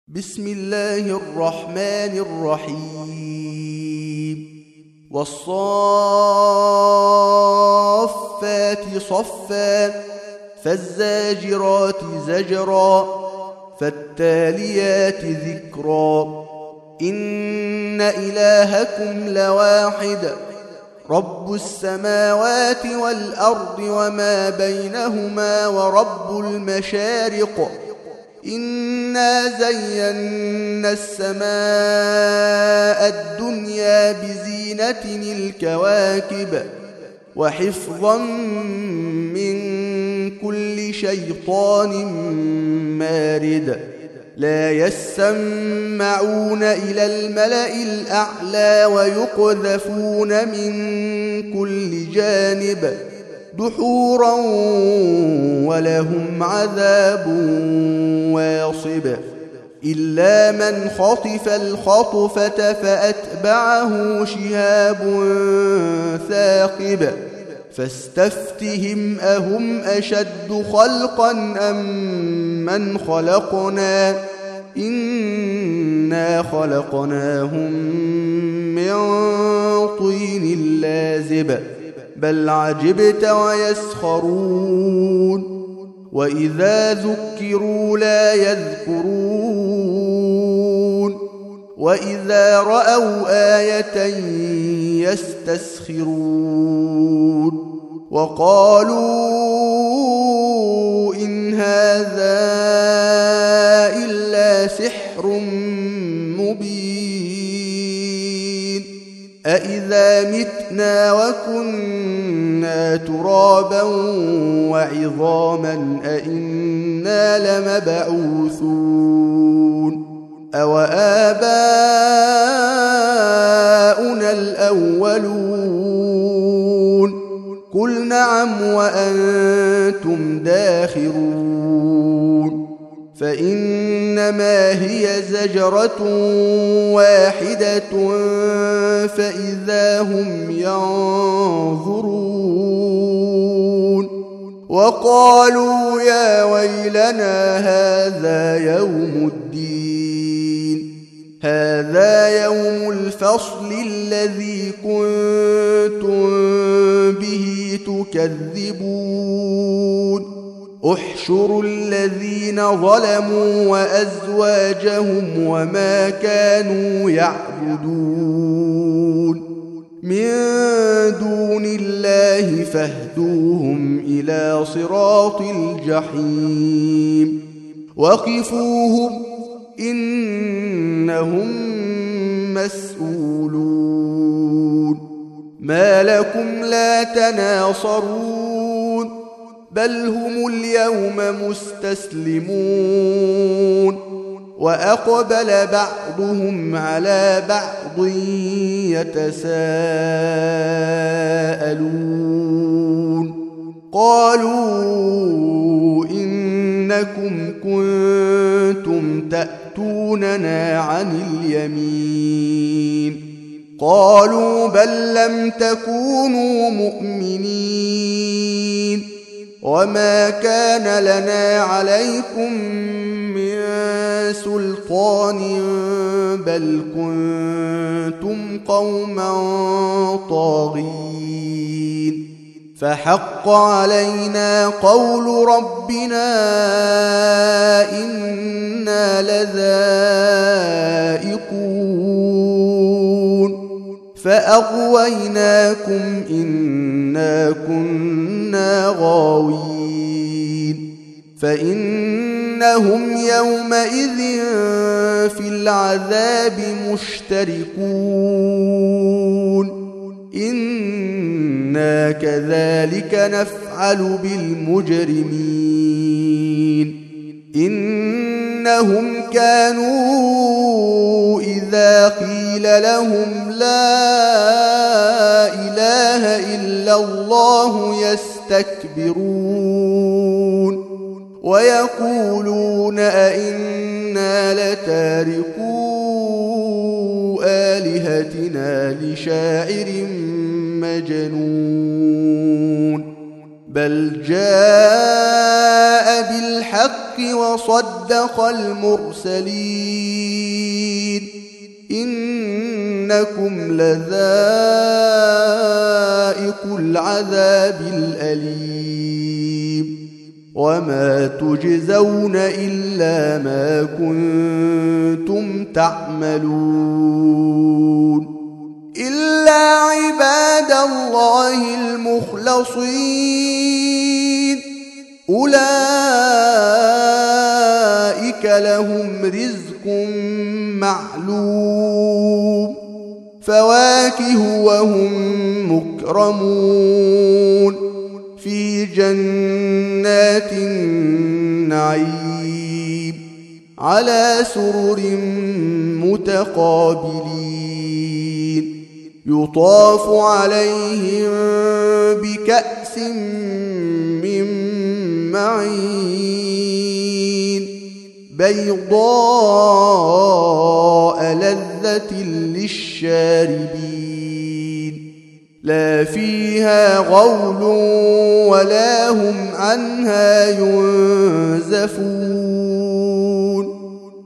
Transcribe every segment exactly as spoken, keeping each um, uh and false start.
بسم الله الرحمن الرحيم والصافات صفا فالزاجرات زجرا فالتاليات ذكرا إن إلهكم لواحد رب السماوات والأرض وما بينهما ورب المشارق إنا زينا السماء الدنيا بزينة الكواكب وحفظا من كل شيطان مارد لا يسمعون إلى الملأ الأعلى ويقذفون من كل جانب دحورا ولهم عذاب واصب إلا من خطف الخطفة فأتبعه شهاب ثاقب فاستفتهم أهم أشد خلقا أم من خلقنا إنا خلقناهم من طين لازب بل عجبت ويسخرون وإذا ذكروا لا يذكرون وإذا رأوا آية يستسخرون وقالوا إن هذا إلا سحر مبين أإذا متنا وكنا ترابا وعظاما أإنا لمبعوثون أوآباؤنا الأولون قل نعم وأنتم داخرون فإنما هي زجرة واحدة فإذا هم ينظرون وقالوا يا ويلنا هذا يوم الدين هذا يوم الفصل الذي كنتم به تكذبون احشروا الذين ظلموا وأزواجهم وما كانوا يعبدون من دون الله فاهدوهم إلى صراط الجحيم وقفوهم إنهم مسؤولون ما لكم لا تناصرون بل هم اليوم مستسلمون وأقبل بعضهم على بعض يتساءلون قالوا إنكم كنتم تأتوننا عن اليمين قالوا بل لم تكونوا مؤمنين وما كان لنا عليكم من سلطان بل كنتم قوما طاغين فحق علينا قول ربنا إنا لذائقون فأغويناكم إنا كنا غاوين فإنهم يومئذ في العذاب مشتركون إنا كذلك نفعل بالمجرمين إنهم كانوا إذا قيل لهم لا إله إلا الله يستكبرون ويقولون أئنا لتاركو آلهتنا لشاعر مجنون بل جاء بالحق وصدق المرسلين إنكم لذائق العذاب الأليم وما تجزون إلا ما كنتم تعملون إلا عباد الله المخلصين أولئك لهم رزق معلوم فواكه وهم مكرمون في جنات النعيم على سرر متقابلين يطاف عليهم بكأس من معين بيضاء لذة للشاربين لا فيها غول ولا هم عنها ينزفون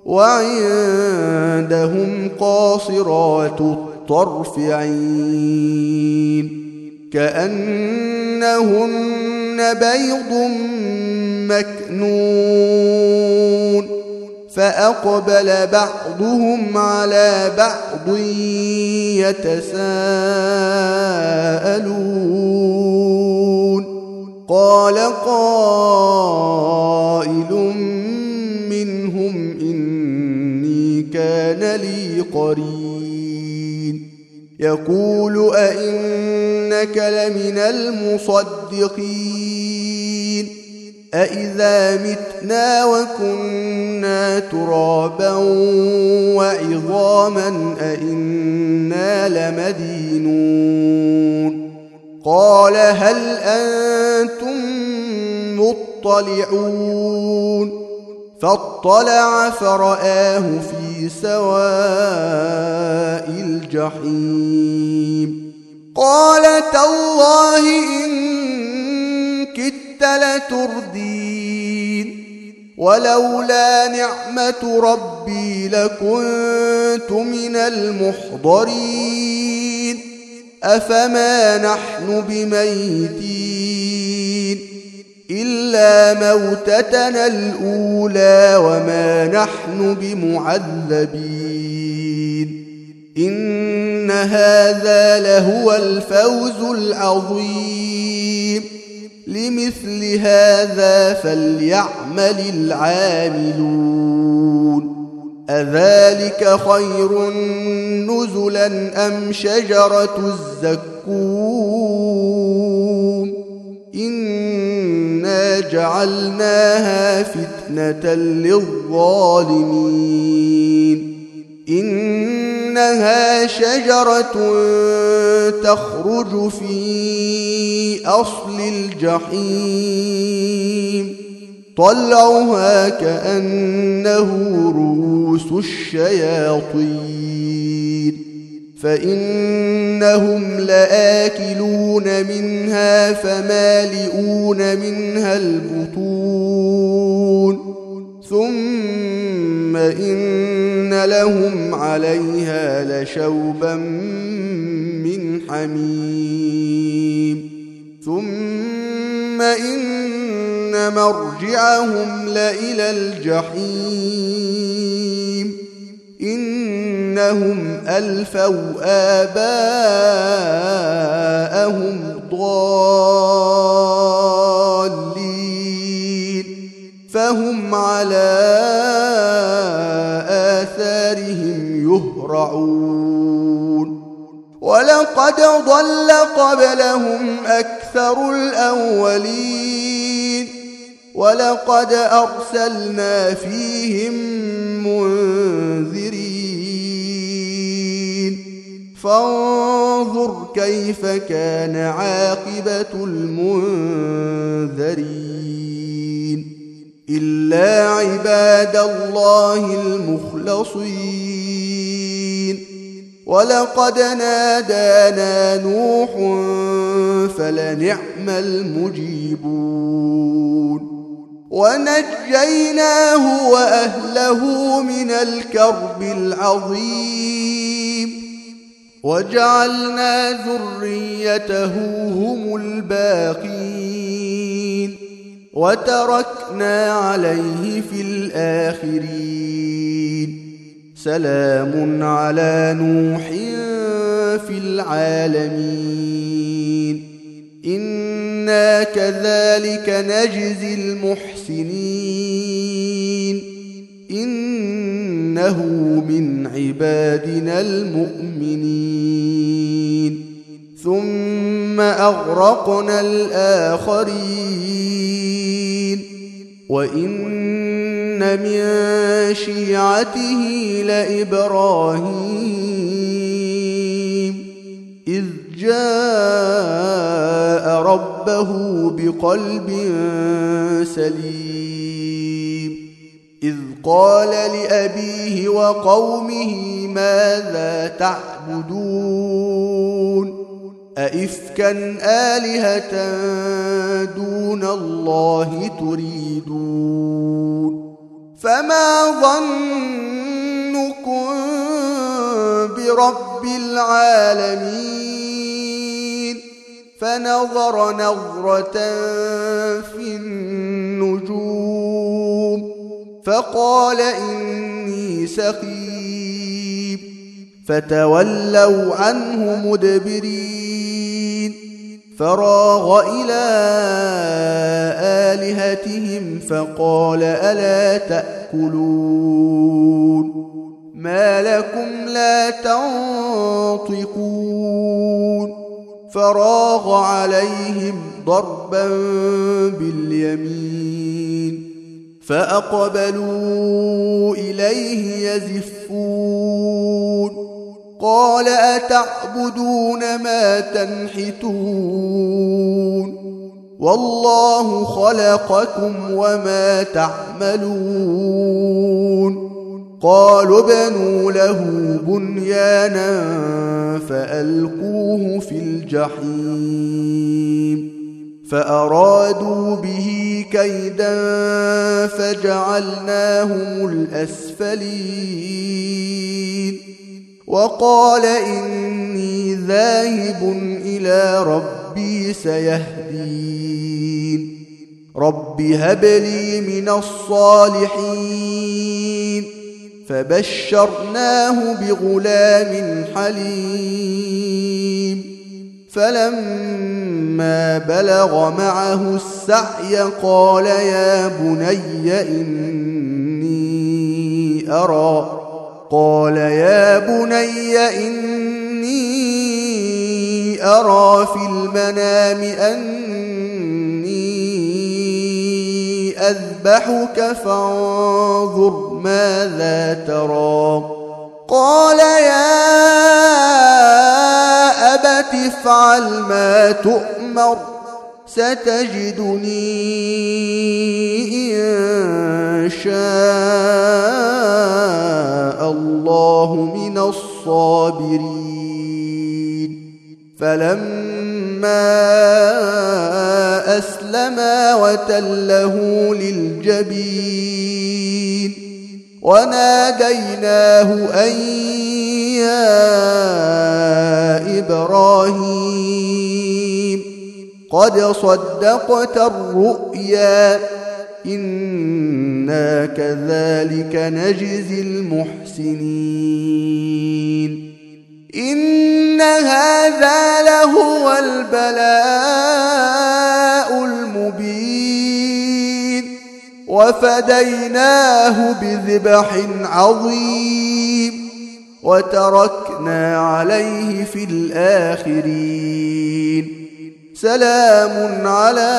وعندهم قاصرات الطرف عين كأنهن بيض مكنون فأقبل بعضهم على بعض يتساءلون قال قائل منهم إني كان لي قرين يقول أئنك لمن المصدقين أإذا متنا وكنا ترابا وعظاما أئنا لمدينون قال هل أنتم مطلعون فاطلع فرآه في سواء الجحيم قال تالله إن كدت لتردين ولولا نعمة ربي لكنت من المحضرين أفما نحن بميتين إلا موتتنا الأولى وما نحن بمعذبين إن هذا لهو الفوز العظيم لمثل هذا فليعمل العاملون أذلك خير نزلا أم شجرة الزقوم إنا جعلناها فتنة للظالمين إنها شجرة تخرج في أصل الجحيم طلعها كأنه رؤوس الشياطين فإنهم لآكلون منها فمالئون منها البطون ثم إن لهم عليها لشوبا من حميم ثم إن مرجعهم لإلى الجحيم إنهم ألفوا آباءهم ضالين فهم على آثارهم يهرعون ولقد ضل قبلهم أكثر الأولين ولقد أرسلنا فيهم منذرين فانظر كيف كان عاقبة المنذرين إلا عباد الله المخلصين ولقد نادانا نوح فلنعم المجيبون ونجيناه وأهله من الكرب العظيم وجعلنا ذريته هم الباقين وتركنا عليه في الآخرين سلام على نوح في العالمين إنا كذلك نجزي المحسنين إنه من عبادنا المؤمنين ثم أغرقنا الآخرين وإن من شيعته لإبراهيم إذ جاء ربه بقلب سليم إذ قال لأبيه وقومه ماذا تعبدون أئفكا آلهة دون الله تريدون فما ظنكم برب العالمين فنظر نظرة في النجوم فقال إني سقيم فتولوا عنه مدبرين فراغ إلى آلهتهم فقال ألا تأكلون ما لكم لا تنطقون فراغ عليهم ضربا باليمين فأقبلوا إليه يزفون قال أتعبدون ما تنحتون والله خلقكم وما تعملون قالوا ابنوا له بنيانا فألقوه في الجحيم فأرادوا به كيدا فجعلناهم الأسفلين وقال إني ذاهب إلى ربي سيهدين رب هب لي من الصالحين فبشرناه بغلام حليم فلما بلغ معه السعي قال يا بني إني أرى قال يا بني إني أرى في المنام أني أذبحك فانظر ماذا ترى قال يا أبت افعل ما تؤمر ستجدني إن شاء الله من الصابرين فلما أسلما وتله للجبين وناديناه أن يا إبراهيم قد صدقت الرؤيا إنا كذلك نجزي المحسنين إن هذا لهو البلاء المبين وفديناه بذبح عظيم وتركنا عليه في الآخرين سلام على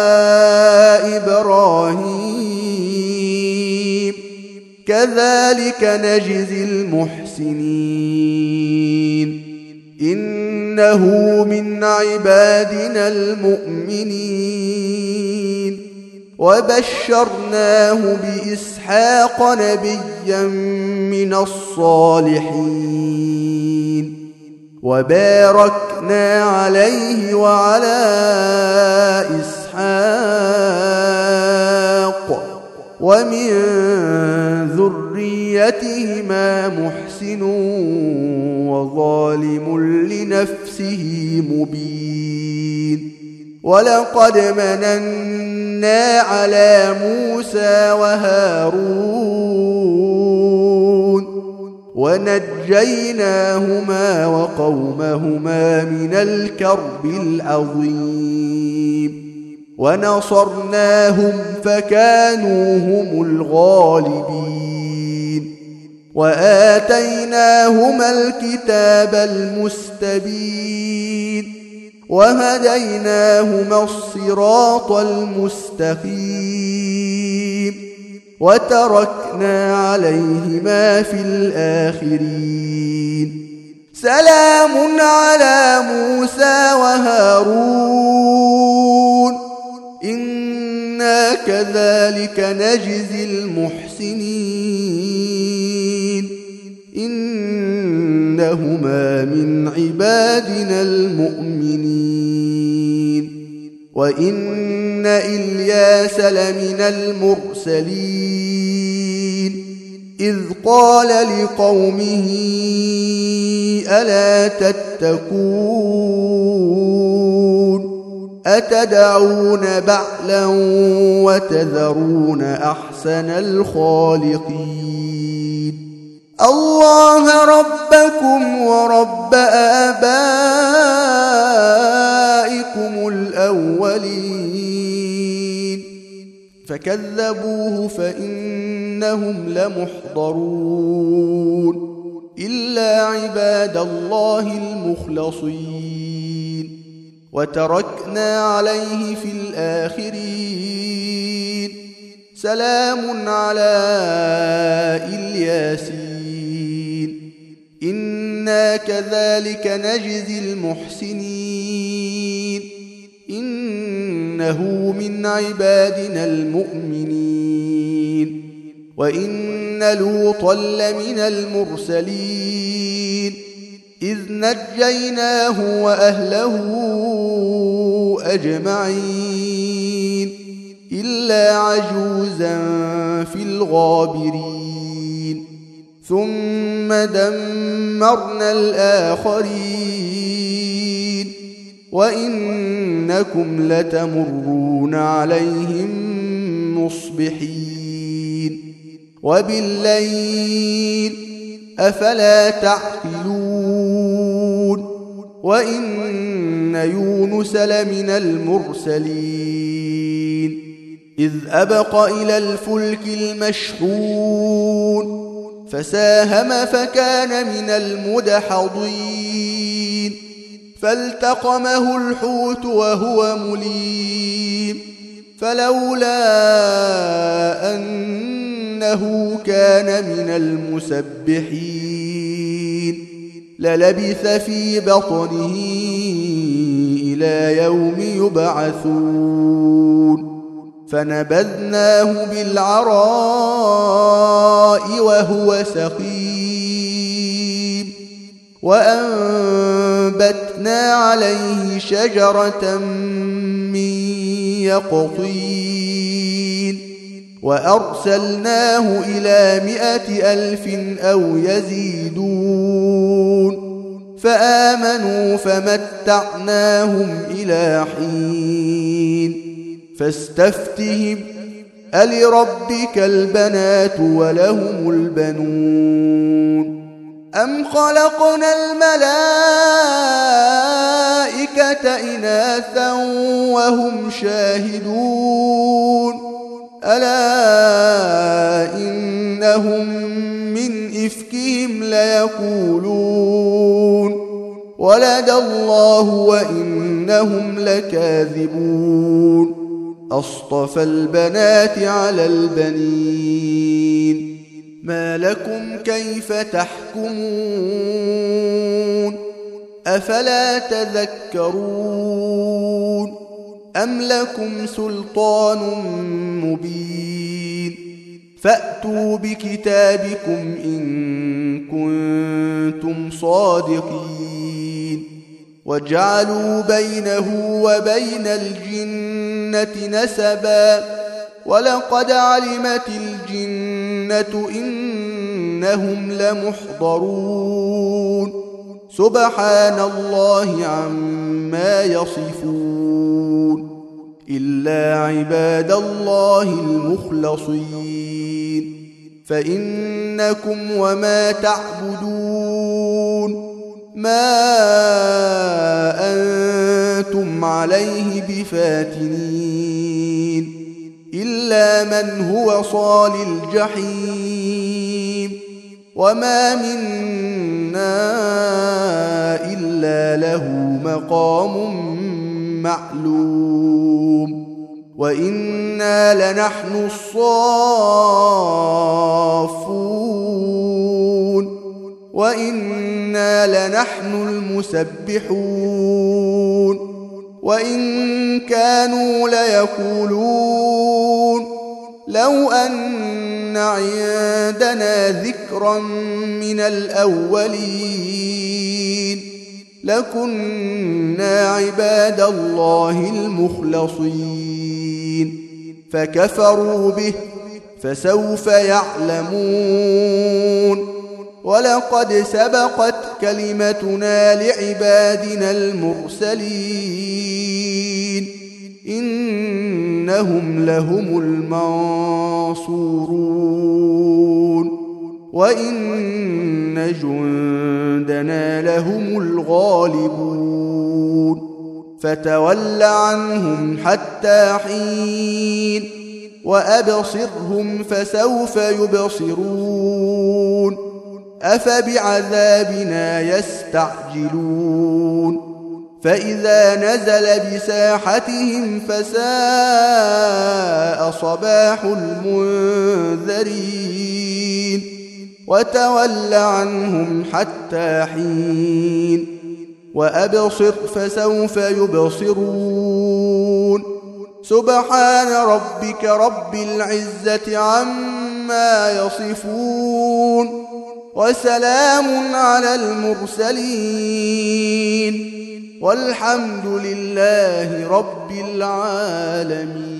إبراهيم كذلك نجزي المحسنين إنه من عبادنا المؤمنين وبشرناه بإسحاق نبيا من الصالحين وباركنا عليه وعلى إسحاق ومن ذريتهما محسن وظالم لنفسه مبين ولقد مننا على موسى وهارون ونجيناهما وقومهما من الكرب العظيم ونصرناهم فكانوا هم الغالبين وآتيناهما الكتاب المستبين وهديناهما الصراط المستقيم وتركنا عليهما في الآخرين سلام على موسى وهارون إنا كذلك نجزي المحسنين إنهما من عبادنا المؤمنين وإن إلياس لمن المرسلين إذ قال لقومه ألا تتقون أتدعون بعلا وتذرون أحسن الخالقين الله ربكم ورب آبائكم الأولين فكذبوه فإنهم لمحضرون إلا عباد الله المخلصين وتركنا عليه في الآخرين سلام على الياسين إنا كذلك نجزي المحسنين إنه من عبادنا المؤمنين وإن لوطا لمن المرسلين إذ نجيناه وأهله أجمعين إلا عجوزا في الغابرين ثم دمرنا الآخرين وإنكم لتمرون عليهم مصبحين وبالليل أفلا تعقلون وإن يونس لمن المرسلين إذ أبق إلى الفلك المشحون فساهم فكان من المدحضين فالتقمه الحوت وهو مليم فلولا أنه كان من المسبحين للبث في بطنه إلى يوم يبعثون فنبذناه بالعراء وهو سقيم وأنبتنا عليه شجرة من يقطين وأرسلناه إلى مائة ألف أو يزيدون فآمنوا فمتعناهم إلى حين فاستفتهم ألربك البنات ولهم البنون أم خلقنا الملائكة إناثا وهم شاهدون ألا إنهم من إفكهم ليقولون ولد الله وإنهم لكاذبون أصطفى البنات على البنين ما لكم كيف تحكمون أفلا تذكرون أم لكم سلطان مبين فأتوا بكتابكم إن كنتم صادقين وجعلوا بينه وبين الجنة نسبا ولقد علمت الجنة إنهم لمحضرون سبحان الله عما يصفون إلا عباد الله المخلصين فإنكم وما تعبدون ما أنتم عليه بفاتنين إلا من هو صال الجحيم وما منا إلا له مقام معلوم وإنا لنحن الصافون وإنا لنحن المسبحون وإن كانوا ليقولون لو أن عندنا ذكرا من الأولين لكنا عباد الله المخلصين فكفروا به فسوف يعلمون ولقد سبقت كلمتنا لعبادنا المرسلين إنهم لهم المنصورون وإن جندنا لهم الغالبون فتول عنهم حتى حين وأبصرهم فسوف يبصرون أفبعذابنا يستعجلون فإذا نزل بساحتهم فساء صباح المنذرين وتول عنهم حتى حين وأبصر فسوف يبصرون سبحان ربك رب العزة عما يصفون وسلام على المرسلين والحمد لله رب العالمين.